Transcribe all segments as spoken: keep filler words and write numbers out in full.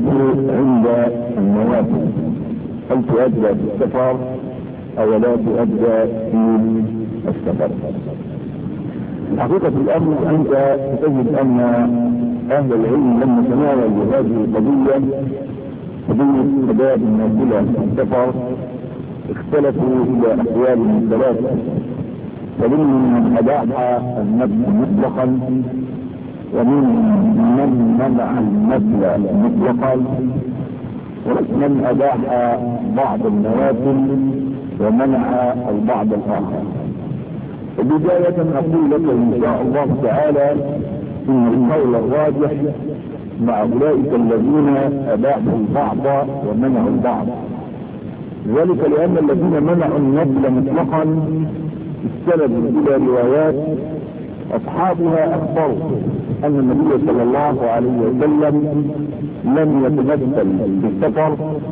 عند النوافل هل تؤدى في السفر او لا تؤدى في السفر؟ حقيقة الامر انت تجد ان اهل العلم لما تناولوا هذه القضية قضية اداء النافلة في السفر اختلفوا الى اقوال ثلاثة. فمنهم من اباح النفل مطلقا، ومنهم من منع النفل مطلقا، ومن اباح بعض النوافل ومنع البعض الاخر. بداية اقول لك ان شاء الله تعالى ان القول الراجح مع اولئك الذين اباحوا البعض ومنعوا البعض، ذلك لان الذين منعوا النفل مطلقا استندوا الى روايات اصحابها اخبروا ان النبي صلى الله عليه وسلم لم يتمثل بالسفر،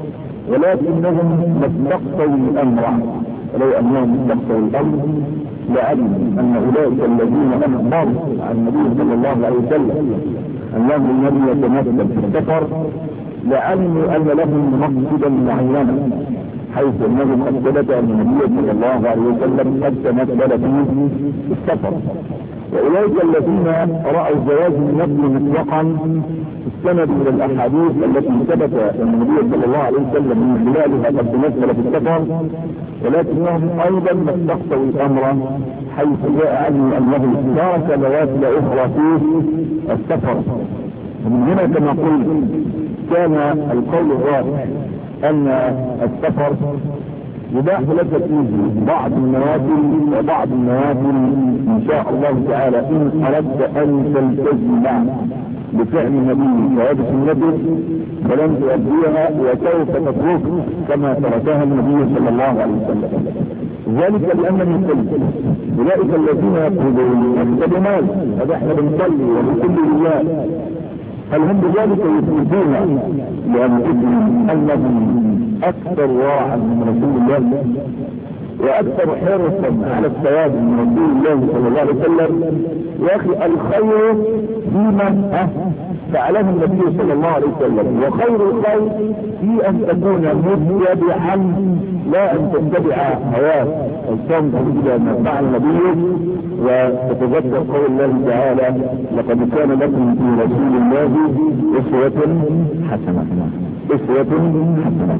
ولكنهم استقصوا الامر. ولو انهم استقصوا الامر لعلموا ان اولئك الذين اخبروا عن النبي صلى الله عليه وسلم انه لم يتمثل بالسفر لعلموا ان لهم مقصدا معينا، حيث انهم قد ثبت ان النبي صلى الله عليه وسلم قد تمثل في السفر. واولئك الذين راوا جواز النفل مطلقا استندوا الى الاحاديث التي ثبت ان النبي صلى الله عليه وسلم من خلالها قد تمثل في السفر، ولكنهم ايضا ما استقصوا الامر حيث جاء عنه انه ترك نوافل اخرى في السفر. ومن هنا كما قلت كان القول الراجح ان السفر يباح لك فيه بعض النوافل وبعض النوافل ان شاء الله تعالى ان اردت ان تلتزم بفعل النبي وهذه النبي فلن تؤديها وسوف تترك كما تركها النبي صلى الله عليه وسلم. ذلك لانني قلت اولئك الذين يقولون اكتب مال هذا احنا بنصلي وبكل الله، هل هم بذلك يثبتون لانفسهم انهم اكثر ورعا من رسول الله واكثر حرصا على الثواب من رسول الله صلى الله عليه وسلم؟ يا اخي الخير فيما فعله النبي صلى الله عليه وسلم، وخير الخير في ان تكون متبعا لا ان تتبع هواك او تنظر الى ما فعل النبي. وتتذكر قول الله تعالى لقد كان لكم في رسول الله اسوة حسنة. اسوة حسنة.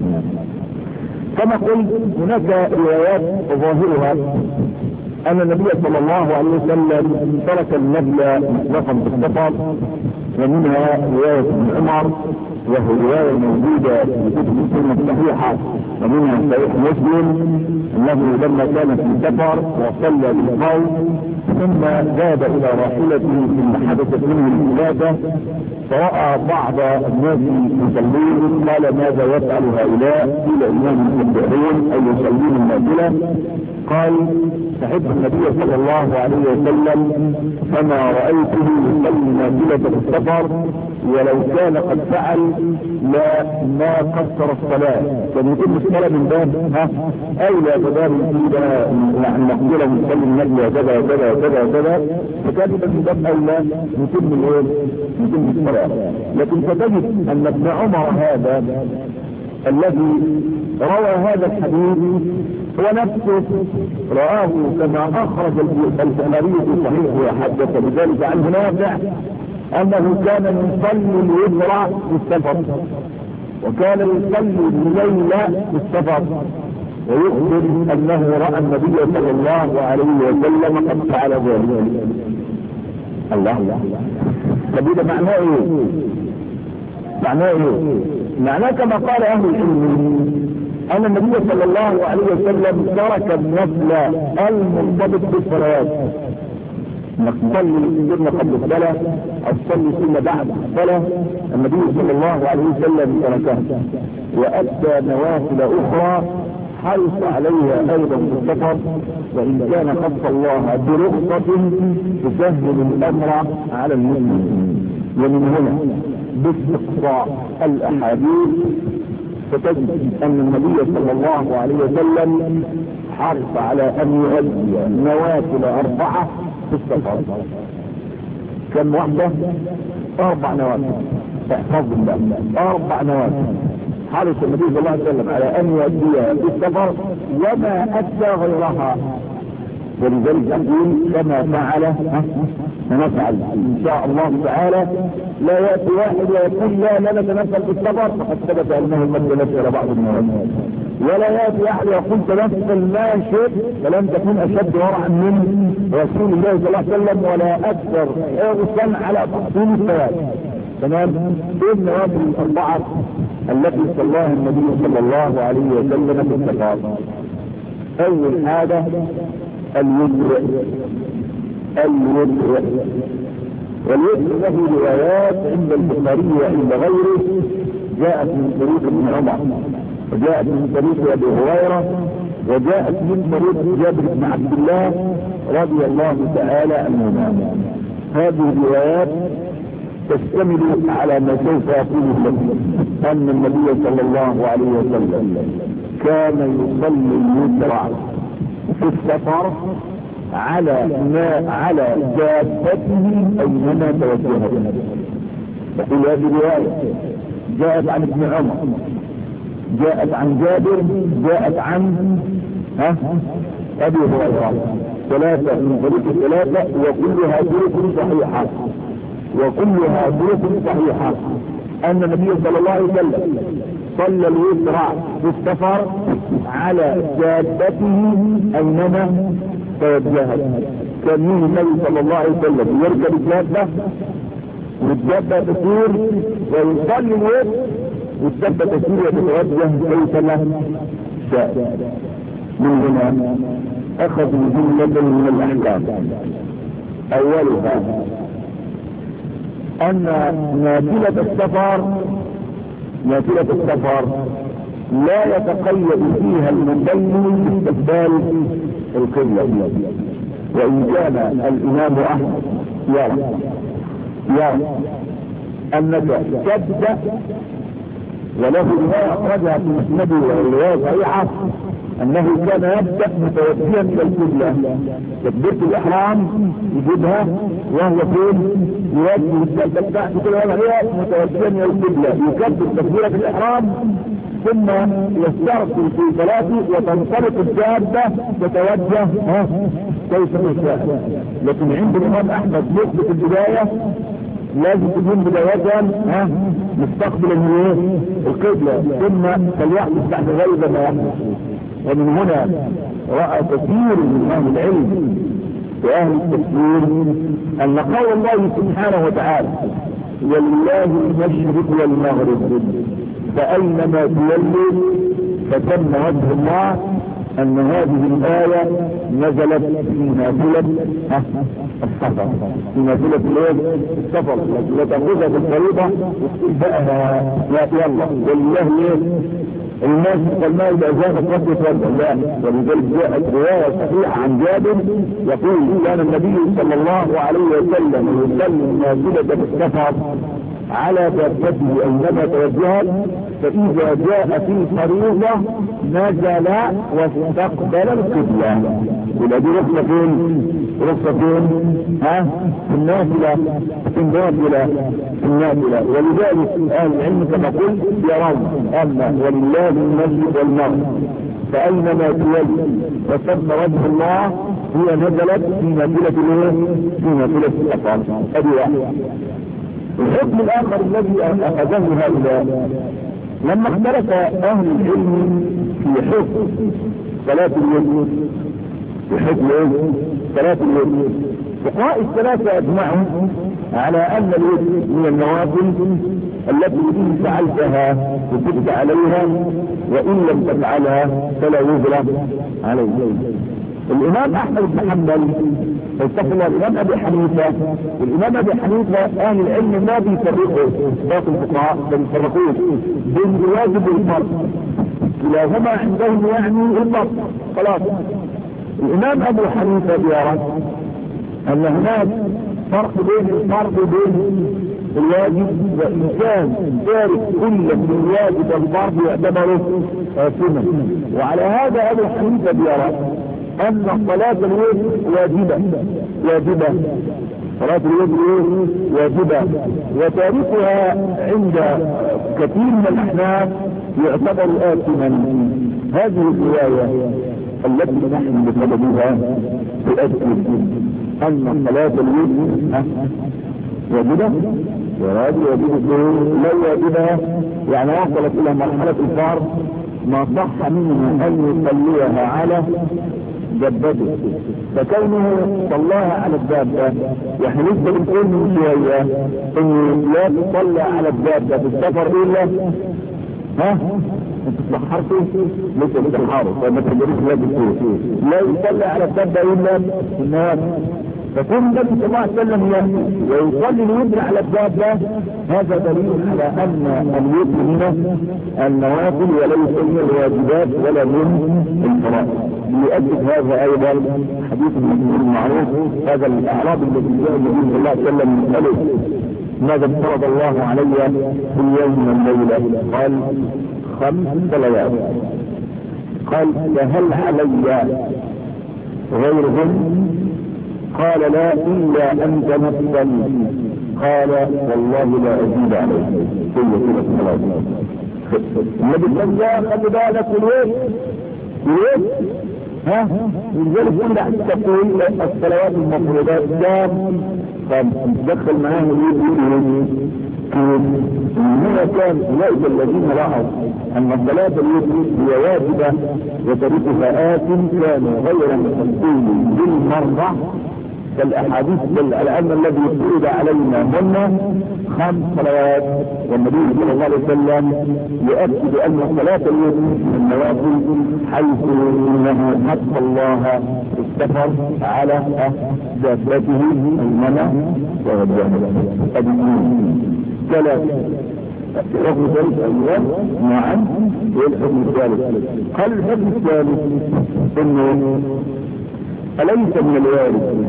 كما قلت هناك روايات ظاهرها ان النبي صلى الله عليه وسلم ترك النفل مطلقا في السفر، ومنها رواية ابن عمر وهي رواية موجودة في كتب السنة الصحيحة، ومنها صحيح مسلم انه لما كان في السفر وصلى بالقوم ثم ذهب الى راحلته ثم حدثت منه الولادة فرأى بعض الناس يصلون قال ماذا يفعل هؤلاء؟ قيل انهم يصلون اي يصلون النافلة. قال صحبت النبي صلى الله عليه وسلم فما رأيته يصلي نافلة في السفر، ولو كان قد فعل لا ما قصر الصلاة، كان يتم الصلاة من باب ها اولى بدار كده يعني نقوله نصلي النبي كذا كذا كذا كذا، فكان من باب اولى يتم الايه؟ يتم الصلاة. لكن فتجد ان ابن عمر هذا الذي روى هذا الحديث هو نفسه رآه كما اخرج البخاري في صحيحه وحدث بذلك عنه نافع انه كان يصلي الوتر في السفر وكان يصلي الليل في السفر، ويخبر انه راى النبي صلى الله عليه وسلم قد فعل ذلك. الله الله طب ده معناه ايه؟ معناه ايه؟ معناه كما قال اهل العلم ان النبي صلى الله عليه وسلم ترك النفل المرتبط بالصلوات، انك تصلي سنة قبل الصلاة او تصلي سنة بعد الصلاة، النبي صلى الله عليه وسلم تركها وادى نوافل اخرى حرص عليها ايضا في السفر، وان كان خص الله برخصة تسهل الامر على المسلمين. ومن هنا باستقصاء الاحاديث فتجد ان النبي صلى الله عليه وسلم حرص على ان يؤدي نوافل اربعة في السفر. كم واحدة؟ اربع نوافل. احفظ الله اربع نوافل حرص النبي صلى الله عليه وسلم على ان يؤديها في السفر وما ادى غيرها، ولذلك نقول كما فعل نفعل ان شاء الله تعالى. لا ياتي واحد ويقول لا لا نتنفل في السفر فقد ثبت انه قد تنفل بعض النوافل، ولا ياتي واحد يقول تنفل ما شئت فلم تكن اشد ورعا من رسول الله صلى الله عليه وسلم ولا اكثر حرصا على تحصيل الثواب. تمام. ايه النوافل الاربعه التي صلاها النبي صلى الله عليه وسلم في السفر؟ اول حاجه الوتر. الوتر والوتر له روايات عند البخاري وعند غيره، جاءت من طريق ابن عمر وجاءت من طريق ابي هريره وجاءت من طريق جابر بن عبد الله رضي الله تعالى عنهما. هذه الروايات تشتمل على ما سوف اقوله لكم، ان النبي صلى الله عليه وسلم كان يصلي الوتر في السفر على ما على دابته اينما توجهت. تقول هذه الروايه جاءت عن ابن عمر، جاءت عن جابر، جاءت عن ها ابي هريره، ثلاثه من طريق ثلاثه وكلها طرق صحيحه وكلها طرق صحيحه ان النبي صلى الله عليه وسلم صلى الوتر في السفر على دابته اينما توجهت. كان من النبي صلى الله عليه وسلم يركب الدابه والدابه تسير ويصلي الوتر والدابه تسير وتتوجه كيفما شاء. من هنا اخذوا جمله من الاحكام. اولها ان نافله السفر نافله السفر لا يتقيد فيها المصلي باستقبال القبلة، وإن كان الإمام أحمد يرى يرى أنك تبدأ، وله رواية أخرجها في مسنده ورواية صحيحة أنه كان يبدأ متوجها إلى القبلة، تكبيرة الإحرام يجيبها وهو فين؟ يوجه الدابة بتاعته كده وهي متوجها إلى القبلة، يكبر تكبيرة الإحرام ثم يسترسل في صلاته وتنطلق الدابة تتوجه كيف يشاء. لكن عند الإمام أحمد يثبت البداية لازم تكون بداية مستقبل القبلة ثم فليحدث بعد غير ما يحدث. ومن هنا رأى كثير من أهل العلم وأهل التفسير أن قول الله سبحانه وتعالى ولله المشرق والمغرب فأينما تولوا فثم وجه الله، أن هذه الآية نزلت في نافلة السفر، في نافلة السفر وتأخذها في الفريضة بقى يلا ولله الناس والماء بأزاف القدس والله. ولذلك جاءت رواية صحيحة عن جابر يقول كان النبي صلى الله عليه وسلم يصلي نافلة السفر على دابته اينما توجهت، فاذا جاء في الفريضة نزل واستقبل القبلة. يبقى دي رخصة فين؟ رخصة فين؟ ها؟ في النافلة في النافلة في النافلة. ولذلك اهل العلم كما قلت يرون ان ولله المشرق والمغرب فاينما تولي وثم وجه الله هي نزلت في نافلة الايه؟ في نافلة السفر. ادي واحد. الحكم الاخر الذي اخذه هؤلاء لما اختلف اهل العلم في حكم صلاة الوتر، في حكم صلاة الوتر، فقهاء الثلاثة اجمعوا على ان الوتر من النوافل التي ان فعلتها وكنت عليها وان لم تفعلها فلا وزر عليك. الامام احمد بن حنبل استغفر الامام ابي حنيفه والامام ابي حنيفه اهل العلم ما بيفرقوا باقي الفقهاء بيفرقون بين الواجب والفرض، كلاهما عندهم يعني الفرض خلاص. الامام ابو حنيفه يرى ان هناك فرق بين الفرض وبين الواجب، وان كان تارك كل من الواجب والفرض يعتبره آثما. وعلى هذا ابو حنيفه يرى ان صلاة الوتر واجبة واجبة صلاة الوتر واجبة، وتاركها عند كثير من الأحناف يعتبر آثما. هذه الرواية التي نحن بسببها تؤكد أن صلاة الوتر واجبة، وهذه واجبة لو واجبة يعني وصلت إلى مرحلة الفرض ما صح منه أن يصليها على دبته، فكونه صلاها على الدابة يعني لسه بنقول من شوية انه لا تصلى على الدابة في السفر الا ها انت تسحرتوا لسه بتسحروا فما تقدروش لا بتقول لا يصلى على الدابة الا في النوافل. فكون النبي صلى الله عليه وسلم ويصلي الوتر على الدابة هذا دليل على ان الوتر من النوافل وليس من الواجبات ولا من الفرائض. ليؤكد هذا ايضا حديث المعروف هذا الاعراب الذي جاء النبي صلى الله عليه وسلم يسأله ماذا افترض الله علي في اليوم والليلة؟ قال خمس صلوات. قال فهل علي غيرهم؟ قال لا إلا أن تمثل. قال والله لا أزيد عليه كل كل الصلاة. النبي صلى الله عليه وسلم خلي بالك الوقت الوقت ها لذلك كل أحد تقول الصلوات المفروضات كام فدخل معاه الوقت هنا كان أولئك الذين رأوا أن صلاة الوتر هي واجبة وتركها آت كانوا غير مصلين بالمرة كالأحاديث الآن الذي يفرض علينا هن خمس صلوات، والنبي صلى الله عليه وسلم يؤكد أن صلاة الوتر من النوافل حيث إنه حث الله السفر على دابته المنع وغيرها. ثلاثة الحكم الثالث أيضا نعم والحكم الثالث قال الحكم الثالث إنه أليس من الوارد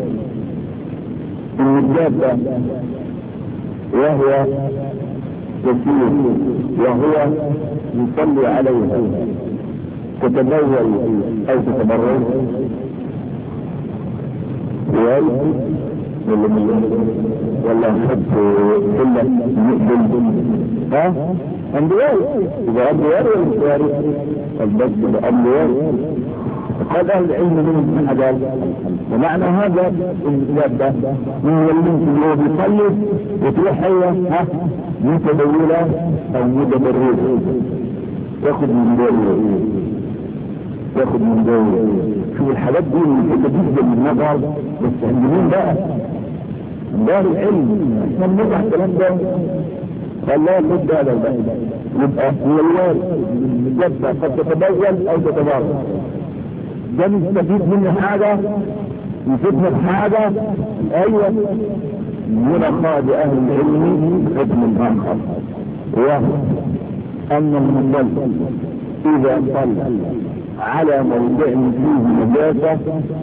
إن الدابة وهو تسير وهو يصلي عليها تتبول أو تتبرد وارد ولا نحب كله نقبل ها انبياء اذا انبياء ولا مش وارد البس الانبياء. قال اهل العلم منهم حدال ومعنى هذا الكتاب ده من يمكن هو بيصلي وتروح هي ها متدوله او متبرده ياخذ من دوله ياخذ من دوله. شوف الحاجات دي اللي جدا من النظر بس عند مين بقى؟ دار العلم احنا بنضع الكلام ده قال لا يخد هذا البحث يبقى من الوارد الجبة قد تتبول او تتبرد ده نستفيد منه حاجة يفيدنا بحاجة ايوه من اخراج اهل العلم حكم اخر وهو ان المصلي اذا صلى على موضع فيه نجاسة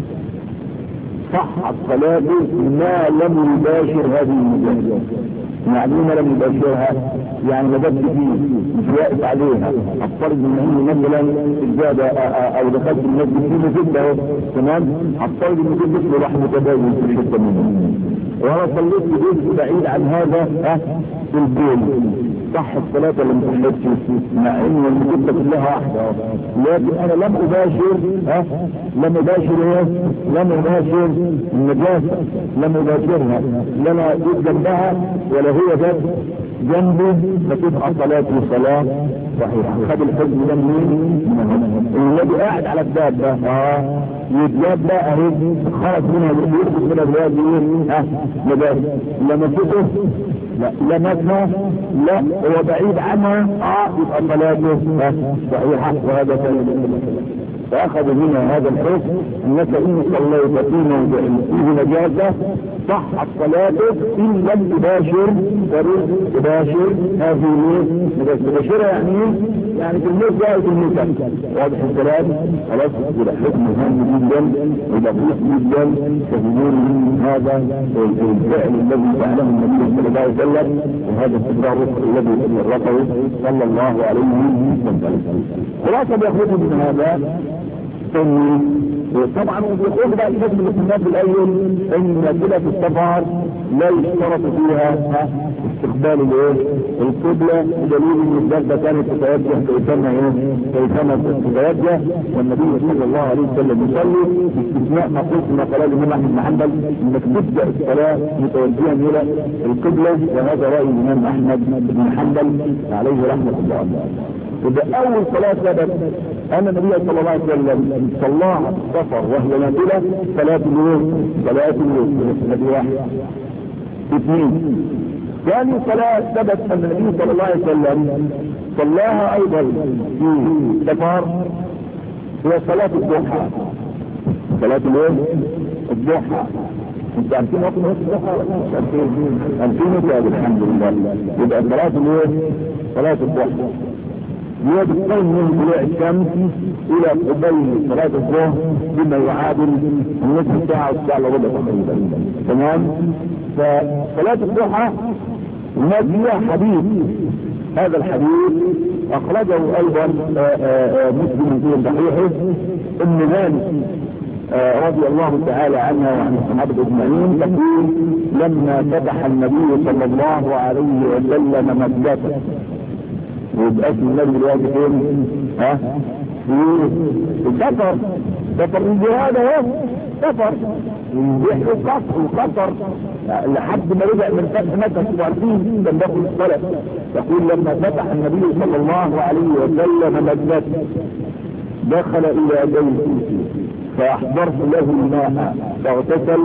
صحت صلاته ما لم يباشر هذه النجاسة. معلومة لم يباشرها يعني ما دبت فيه مش واقف عليها. افترض ان هي مثلا الزادة او دخلت المسجد فيه مسجد تمام افترض ان كل مثل راح متداول في حتة منه وانا صليت في جزء بعيد عن هذا ها في البول صح الصلاة لم تحدث مع ان المسجد كلها واحدة لكن انا لم اباشر ها لم اباشر ايه لم اباشر النجاسة لم اباشرها لما جيت جنبها ولا هي جت جنبه فتبقى صلاته صلاة صحيحة. خد الحكم ده منين؟ الذي قاعد على الدابة اه يتجاب بقى اهي خرج منها يخرج منها الواد ايه اه نجاسة لمسته لا لمسها لا هو بعيد عنها اه يبقى صلاته صحيحة. وهذا كان فأخذ منها هذا الحكم أنك إن صليت في موضع فيه نجاسة صحت صلاتك إن لم تباشر تباشر هذه النجاسة. تباشرها يعني ايه؟ يعني في الموت جاء في الموت واضح الكلام خلاص إلى حكم مهم جدا ودقيق جدا تفهمون من هذا الفعل الذي فعله النبي صلى الله عليه وسلم وهذا استدراء الرفق الذي فرقه صلى الله عليه وسلم. خلاصة بيخرج من هذا ثاني طبعا وبيقول بقى الاسم الاستثناء الاول ان نافله السفر لا يشترط فيها استقبال الايه القبله، بدليل ان الدابه كانت تتوجه كيفما ايه كيفما تتوجه، والنبي صلى الله عليه وسلم يصلي باستثناء ما قلت من قال الامام احمد بن حنبل انك تبدا الصلاه متوجها الى القبله، وهذا راي الامام احمد بن حنبل عليه رحمه الله. وده اول صلاه ثبت ان النبي صلى الله عليه وسلم صلاها في السفر وهي نافله صلاه اليوم صلاه اليوم هذه واحد. اثنين ثاني صلاه ثبت ان النبي صلى الله عليه وسلم صلاها ايضا في السفر هي صلاه الضحى. صلاه اليوم الضحى انت عارفين وقت الضحى عارفين كده الحمد لله. يبقى صلاه اليوم صلاه الضحى هي بتقوم من طلوع الشمس الى قبيل صلاة الظهر بما يعادل النصف ساعة والساعة الا ربع تقريبا. تمام. فصلاة الضحى هناك فيها حديث، هذا الحديث اخرجه ايضا مسلم في صحيحه ام مالك رضي الله تعالى عنها وعن الصحابة اجمعين تقول لما فتح النبي صلى الله عليه وسلم مكة، ويبقى اسم النبي دلوقتي فين؟ ها؟ في السفر. سفر الجهاد اهو سفر يحيوا قصر وقطر لحد ما رجع من فتح مكة انتوا عارفين كان بياخد الصلاة. يقول لما فتح النبي صلى الله عليه وسلم مكة دخل الى بيته فاحضرت له الماء فاغتسل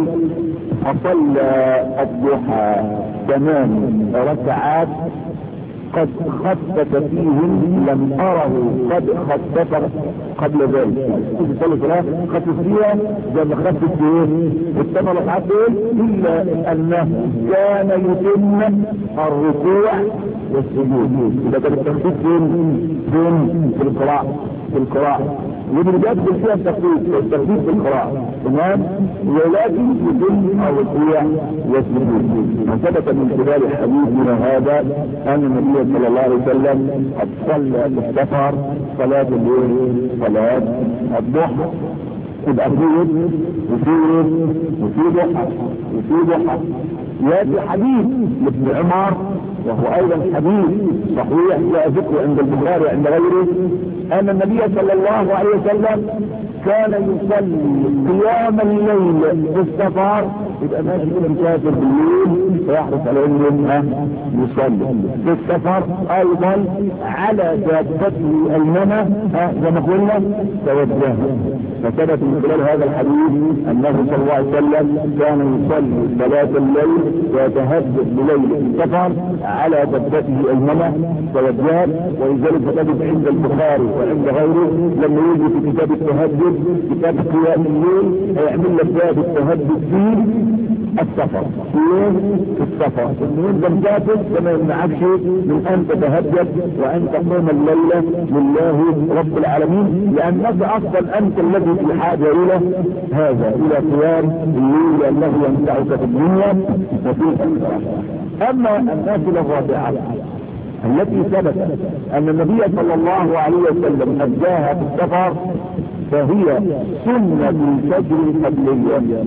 فصلى الضحى ثمان ركعات قد خفف فيهم لم اره قد خفف قبل ذلك. صلى الله خفف فيها زي ما خفف فيه الثمان ركعات دول الا انه كان يتم الركوع والسجود. اذا كان التخفيف فين فين في القراءة في القراءة واللي بيدخل فيها التخفيف التخفيف في القراءة. تمام. ولكن يتم الركوع والسجود. وثبت من خلال حديثنا هذا ان النبي صلى الله عليه وسلم قد صلى في السفر صلاة الليل صلاة الضحى. يبقى فيه وفيه وفيه ضحى وفيه ضحى. ياتي حديث لابن عمر وهو ايضا حديث صحيح لا ذكر عند البخاري عند غيره ان النبي صلى الله عليه وسلم كان يصلي قيام الليل في السفر. يبقى ماشي كده مسافر بالليل فيحرص على انه يصلي في السفر ايضا على دابته الايمنه زي ما قلنا توجه. فثبت من خلال هذا الحديث انه صلى الله عليه وسلم كان يصلي صلاه الليل ويتهجد بليل في السفر على دابته الايمنه توجه. ولذلك ثبت عند البخاري وعند غيره لما يجي في كتاب التهجد كتاب قيام الليل هيعمل لك باب التهجد فيه السفر في السفر من ده مسافر كما يمنعكش من ان تتهجد وان تقوم الليله لله رب العالمين، لانك اصلا انت الذي في حاجه الى هذا الى قيام الليل لانه ينفعك في الدنيا وفي الاخره. اما النافله الرابعه التي ثبت ان النبي صلى الله عليه وسلم اداها في السفر فهي سنه الفجر القبليه.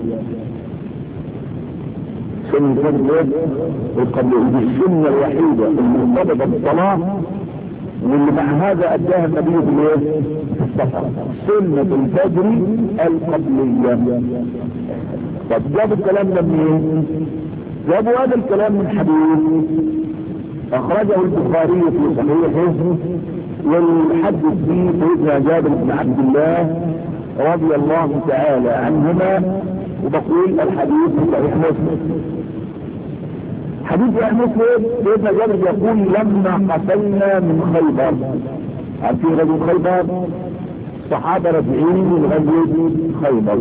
سنة الفجر القبلية السنة الوحيدة المرتبطة بالصلاة واللي مع هذا اداها النبي في السفر سنة الفجر القبلية. طب جابوا الكلام ده منين؟ جابوا هذا الكلام من حديث اخرجه البخاري في صحيحه والحدث فيه سيدنا جابر بن عبد الله رضي الله تعالى عنهما. وبقول الحديث في صحيح مسلم. حديث صحيح مسلم سيدنا جابر يقول لما قتلنا من خيبر، عارفين غزوة خيبر صحابة راجعين من غزوة خيبر،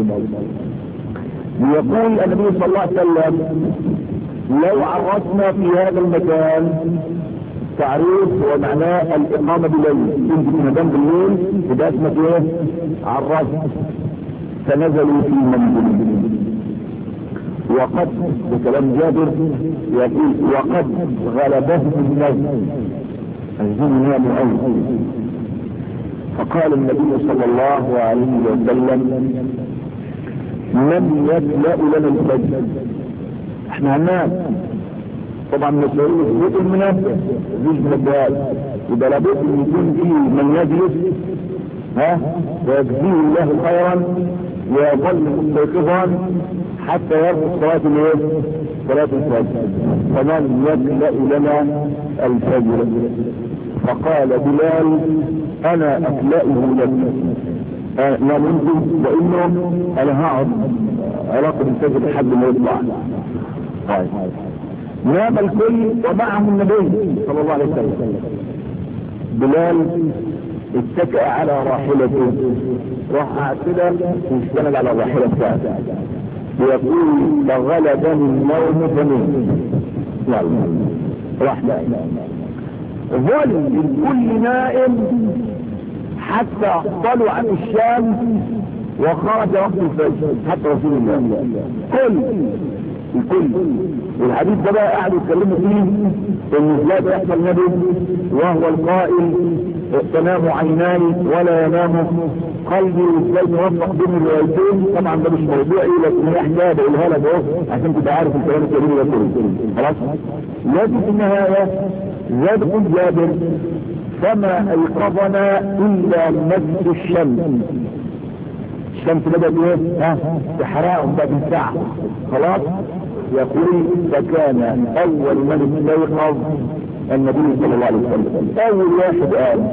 يقول النبي صلى الله عليه وسلم لو عرفنا في هذا المكان تعريف ومعناه الاقامة بالليل، تنزل في مكان بالليل يبقى اسمك ايه؟ عرفت. فنزلوا في منزل وقد بكلام جابر يقول وقد غلبهم النوم، عايزين يناموا قوي فقال النبي صلى الله عليه وسلم من يكلأ لنا الفجر؟ احنا هننام طبعا مسؤول الصوت المنبه مش منبهات، يبقى لابد ان يكون فيه من يجلس ها ويجزيه الله خيرا ويظل مستيقظا حتى يرقص صلاة الايه؟ صلاة الفجر. فمن يكلأ لنا الفجر؟ فقال بلال انا اكلأه لك. لا ممكن لانه انا هقعد علاقة الفجر لحد ما يطلع. طيب نام الكل ومعهم النبي صلى الله عليه وسلم. بلال اتكأ على راحلته، راح قاعد كده ويستند على الراحلة بتاعته ويقول فغلبني النوم فنمت. يلا راح نام. ظل الكل نائم حتى طلعت الشمس وخرج وقت الفجر حتى رسول الله كل الكل. والحديث ده بقى قاعد يتكلموا فيه ان ازاي بيحصل النبي وهو القائل تنام عيناي ولا ينام قلبي، وازاي نوفق بين الروايتين. طبعا ده مش موضوعي لكن هي حكايه بقولها لك اهو عشان تبقى عارف الكلام الكبير ده كله. خلاص. لكن في النهايه زاد يقول جابر فما ايقظنا الا مجد الشمس. الشمس بدأت ايه؟ ها تحرقهم بعد ساعة. خلاص. يقول فكان اول من استيقظ النبي صلى الله عليه وسلم، اول واحد قال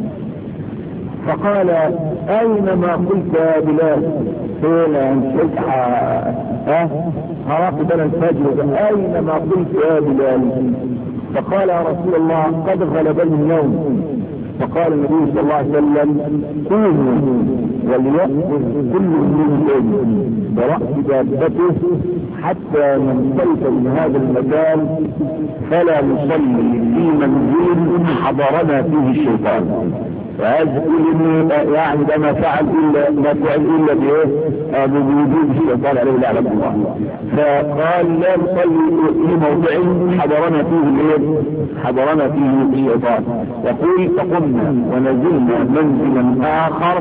فقال اينما قلت يا بلال؟ فين انت ها هراقب انا الفجر، اينما قلت يا بلال؟ فقال يا رسول الله قد غلبني النوم. فقال النبي صلى الله عليه وسلم قوموا وليأخذ كل من برأس دابته حتى ينصرف من هذا المكان فلا نصلي في منزل حضرنا فيه الشيطان. فهذا يقول يعني ده ما فعل الا ما فعل الا بايه؟ بوجود الشيطان عليه لعنة الله. فقال لا نصلي في موضع حضرنا فيه الايه؟ حضرنا فيه الشيطان. يقول فقمنا ونزلنا منزلا اخر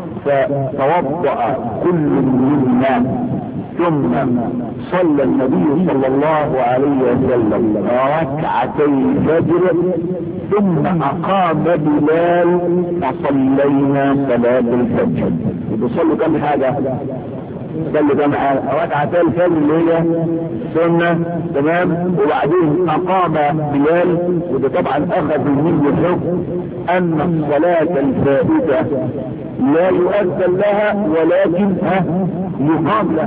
فتوضأ كل منا ثم صلى النبي صلى الله عليه وسلم ركعتي الفجر ثم اقام بلال فصلينا صلاة الفجر. بيصلوا كم حاجة؟ صلوا كم حاجة؟ ركعتي الفجر اللي هي سنة تمام. وبعدين اقام بلال، وده طبعا اخذ منه الحكم ان الصلاة الفائتة لا يؤذن لها ولكن ها يقام لها،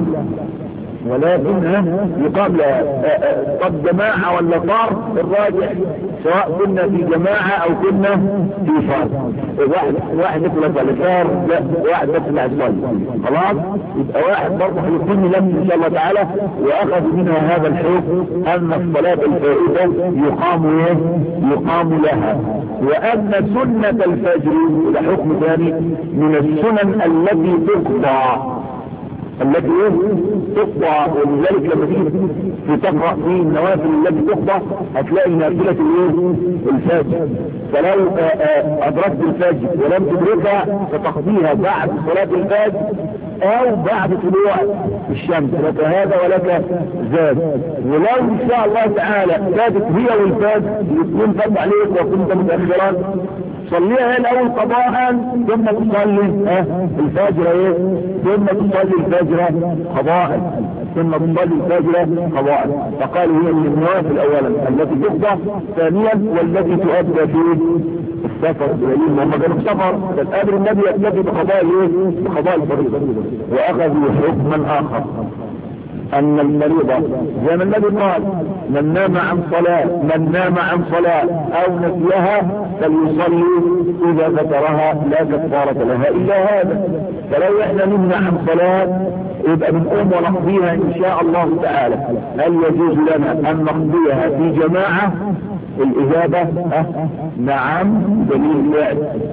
ولكن ها يقام لها. طب جماعة ولا فرد؟ الراجح سواء كنا في جماعة او كنا في فرد. واحد واحد يطلق على فرد، لا واحد بس اللي هيصلي. خلاص. يبقى واحد برضه هيقيم لم ان شاء الله تعالى. واخذ منها هذا الحكم ان الصلاة الفائتة يقام ايه؟ يقام لها. وان سنة الفجر ده حكم ثاني من السنن التي تقضى التي تقضى. ولذلك لما تيجي تقرأ في النوافل التي تقضى هتلاقي نافلة الايه؟ الفجر. فلو ادركت الفجر ولم تدركها فتقضيها بعد صلاة الفجر او بعد طلوع الشمس، لك هذا ولك زاد. ولو ان شاء الله تعالى زادت هي والفجر الاثنين فرض عليك وكنت متأخرا صليها الاول قضاء ثم تصلي اه الفجر ايه؟ ثم تصلي الفجر قضاء ثم تصلي الفجر قضاء. فقالوا هي من النوافل اولا التي تقضى، ثانيا والتي تؤدى في السفر. هم كانوا في سفر فالامر النبي يكتفي بقضاء ايه؟ بقضاء الفريضه. واخذوا حكما اخر ان المريض زي ما النبي قال من نام عن صلاة من نام عن صلاة او نسيها فليصلي اذا ذكرها لا كفارة لها الا هذا. فلو احنا نمنع عن صلاة يبقى بنقوم ونقضيها ان شاء الله تعالى. هل يجوز لنا ان نقضيها في جماعة؟ الاجابة أه نعم دليل فعل.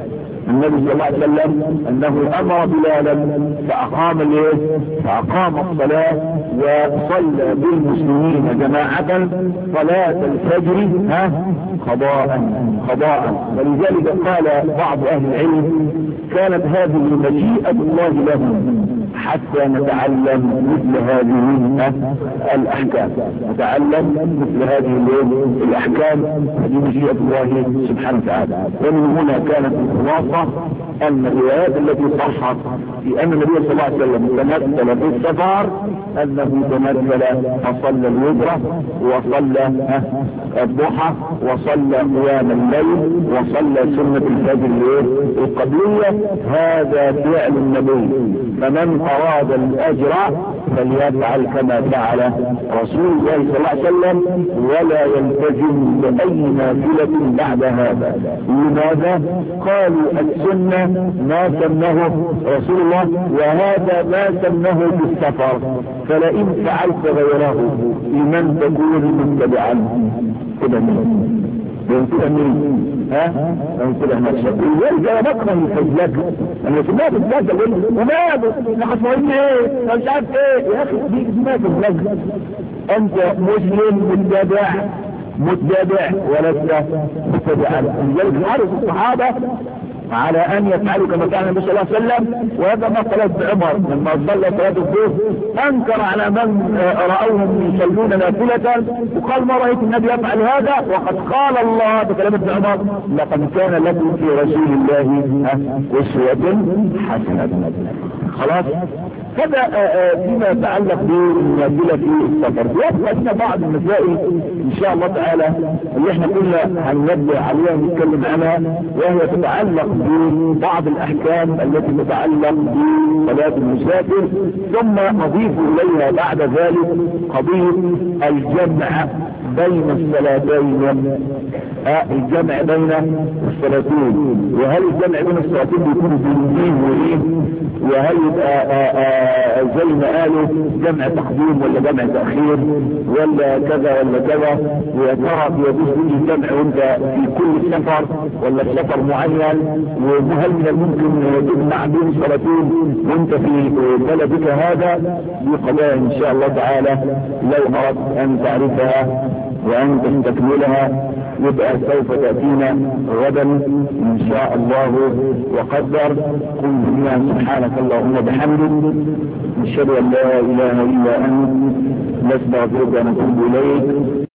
النبي صلى الله عليه وسلم انه امر بلالا فاقام الايه؟ فاقام الصلاة وصلى بالمسلمين جماعة صلاة الفجر ها قضاء قضاء. ولذلك قال بعض اهل العلم كانت هذه مشيئة الله لهم حتى نتعلم مثل هذه الاحكام، نتعلم مثل هذه الاحكام. هذه مشيئة الله سبحانه وتعالى. ومن هنا كانت الخلاصة ان الروايات التي صحت في ان النبي صلى الله عليه وسلم تمثل في السفر انه تمثل فصلى الوتر وصلى الضحى وصلى قيام الليل وصلى سنة الفجر القبلية. هذا فعل النبي، فمن اراد الاجر فليفعل كما فعل رسول الله صلى الله عليه وسلم ولا يلتزم باي نافلة بعد هذا. لماذا؟ قالوا السنة ما سنه رسول الله وهذا ما سنه في السفر، فلئن فعلت غيره لمن تكون متبعا كده مين؟ ينسلها مين؟ ها؟ ينسلها نفسك. ويرجع بكرة يفجلك انا سمعت الفجل يقول وماله نحن مهم ايه مش عارف ايه يا اخي دي سمعت الفجل. انت مسلم متبع متبع ولست متبعا. لذلك حرص الصحابة على ان يفعلوا كما كان النبي صلى الله عليه وسلم. وهذا ما قالت بعمر لما صلى صلاه الظهر انكر على من راوهم يصلون نافله وقال ما رايت النبي يفعل هذا وقد قال الله بكلام ابن عمر لقد كان لكم في رسول الله اسوه حسنه. خلاص هذا فيما يتعلق بالنافله في السفر. يبقى لنا بعض المسائل ان شاء الله تعالى اللي احنا كنا هننبه عليها ونتكلم عنها، وهي تتعلق ببعض الاحكام التي تتعلق بصلاة المسافر. ثم نضيف اليها بعد ذلك قضية الجمع بين الصلاتين، آه الجمع بين الصلاتين. وهل الجمع بين الصلاتين بيكون بين وايه؟ وهل يبقى زي ما قالوا جمع تقديم ولا جمع تأخير ولا كذا ولا كذا؟ ويا ترى يجوز به الجمع وانت في كل سفر ولا السفر معين؟ وهل من الممكن تجمع بين الصلاتين وانت في بلدك هذا؟ دي قضايا ان شاء الله تعالى لو اردت ان تعرفها وان تستكملها يبقى سوف تأتينا غدا ان شاء الله وقدر. قل بنا سبحانك اللهم وبحمدك نشهد ان لا اله الا انت نستغفرك ونتوب اليك.